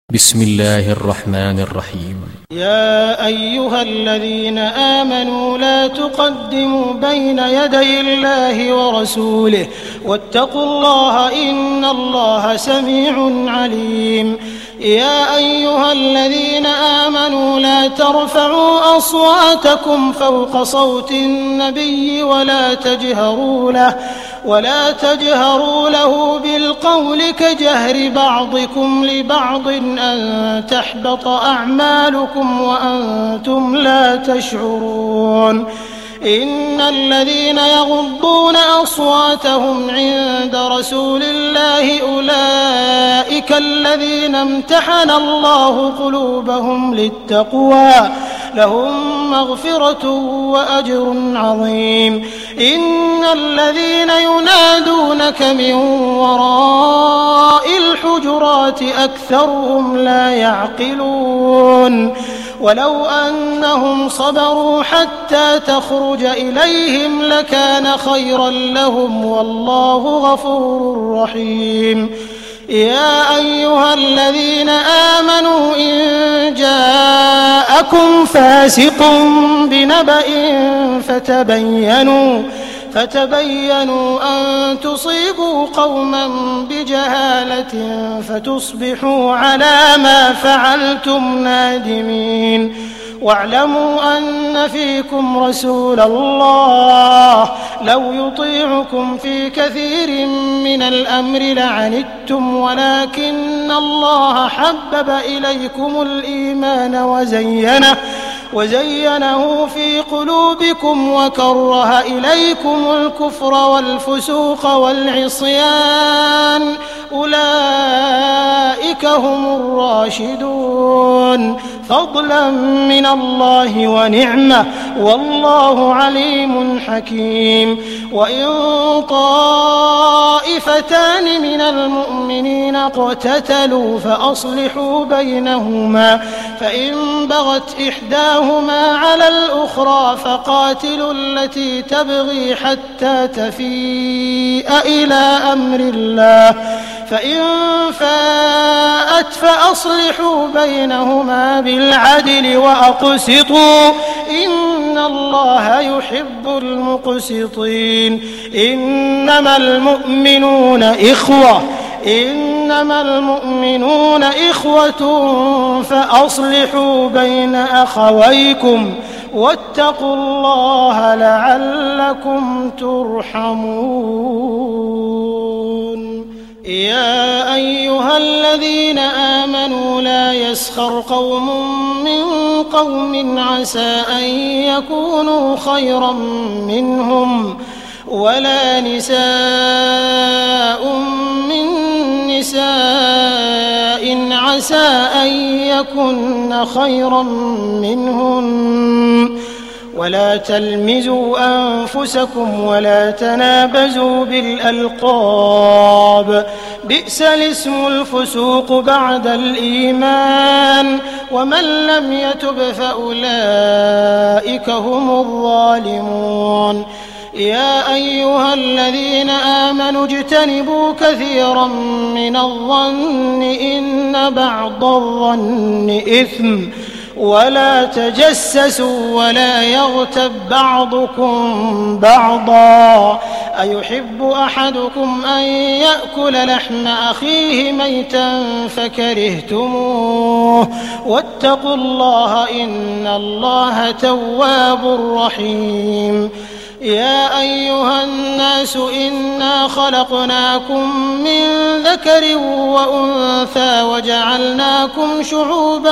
بسم الله الرحمن الرحيم. يا أيها الذين آمنوا لا تقدموا بين يدي الله ورسوله واتقوا الله إن الله سميع عليم. يا أيها الذين آمنوا لا ترفعوا أصواتكم فوق صوت النبي ولا تجهروا له بالقول كجهر بعضكم لبعض أن تحبط أعمالكم وأنتم لا تشعرون. إن الذين يغضون أصواتهم عند رسول الله أولئك الذين امتحن الله قلوبهم للتقوى لهم مغفرة وأجر عظيم. إن الذين ينادونك من وراء الحجرات أكثرهم لا يعقلون. ولو أنهم صبروا حتى تخرج إليهم لكان خيرا لهم والله غفور رحيم. يا أيها الذين آمنوا إن جاءكم فاسق بنبأ فتبينوا أن تصيبوا قوما بجهالة فتصبحوا على ما فعلتم نادمين. واعلموا أن فيكم رسول الله لو يطيعكم في كثير من الأمر لعنتم ولكن الله حبب إليكم الإيمان وزينه في قلوبكم وكره إليكم الكفر والفسوق والعصيان أولئك هم الراشدون فضلا من الله ونعمة والله عليم حكيم. وإن طائفتان من المؤمنين اقتتلوا فأصلحوا بينهما فإن بغت إحداهما على الأخرى فقاتلوا التي تبغي حتى تفيء إلى أمر الله فإن فاءت فأصلحوا بينهما بالعدل وأقسطوا إن الله يحب المقسطين. إنما المؤمنون إخوة فأصلحوا بين أخويكم واتقوا الله لعلكم ترحمون. يا أيها الذين آمنوا لا يسخر قوم من قوم عسى أن يكونوا خيرا منهم ولا نساء من نساء عسى أن يكن خيرا منهن ولا تلمزوا أنفسكم ولا تنابزوا بالألقاب بئس الاسم الفسوق بعد الإيمان ومن لم يتب فأولئك هم الظالمون. يا أيها الذين آمنوا اجتنبوا كثيرا من الظن إن بعض الظن إثم ولا تجسسوا ولا يغتب بعضكم بعضا أيحب أحدكم أن يأكل لحم أخيه ميتا فكرهتموه واتقوا الله إن الله تواب رحيم. يا أيها الناس إنا خلقناكم من ذكر وأنثى وجعلناكم شعوبا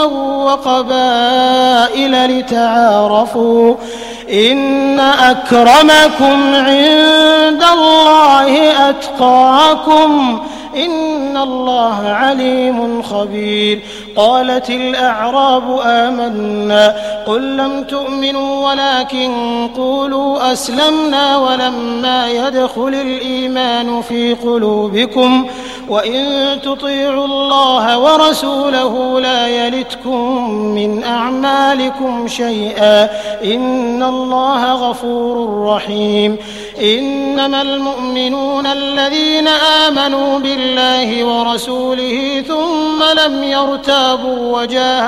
وقبائل لتعارفوا إن أكرمكم عند الله أتقاكم إن الله عليم خبير. قالت الأعراب آمنا قل لم تؤمنوا ولكن قولوا أسلمنا ولما يدخل الإيمان في قلوبكم وإن تطيعوا الله ورسوله لا يلتكم من أعمالكم شيئا إن الله غفور رحيم إنما المؤمنون الذين آمنوا بالله ورسوله ثم لم يرتابوا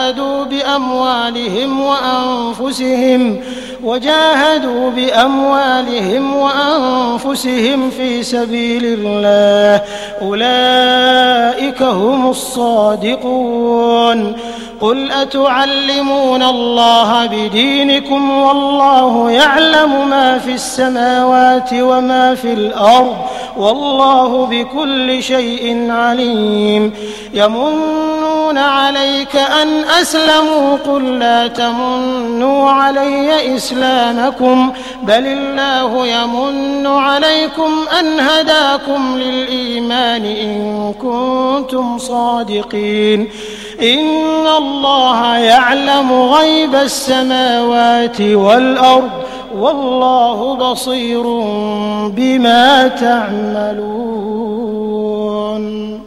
وجاهدوا بأموالهم وأنفسهم في سبيل الله أولئك هم الصادقون قل أتعلمون الله بدينكم والله يعلم ما في السماوات وما في الأرض والله بكل شيء عليم يمنون عليك أن أسلموا قل لا تمنوا علي إسلامكم بل الله يمن عليكم أن هداكم للإيمان إن كنتم صادقين إن الله يعلم غيب السماوات والأرض والله بصير بما تعملون.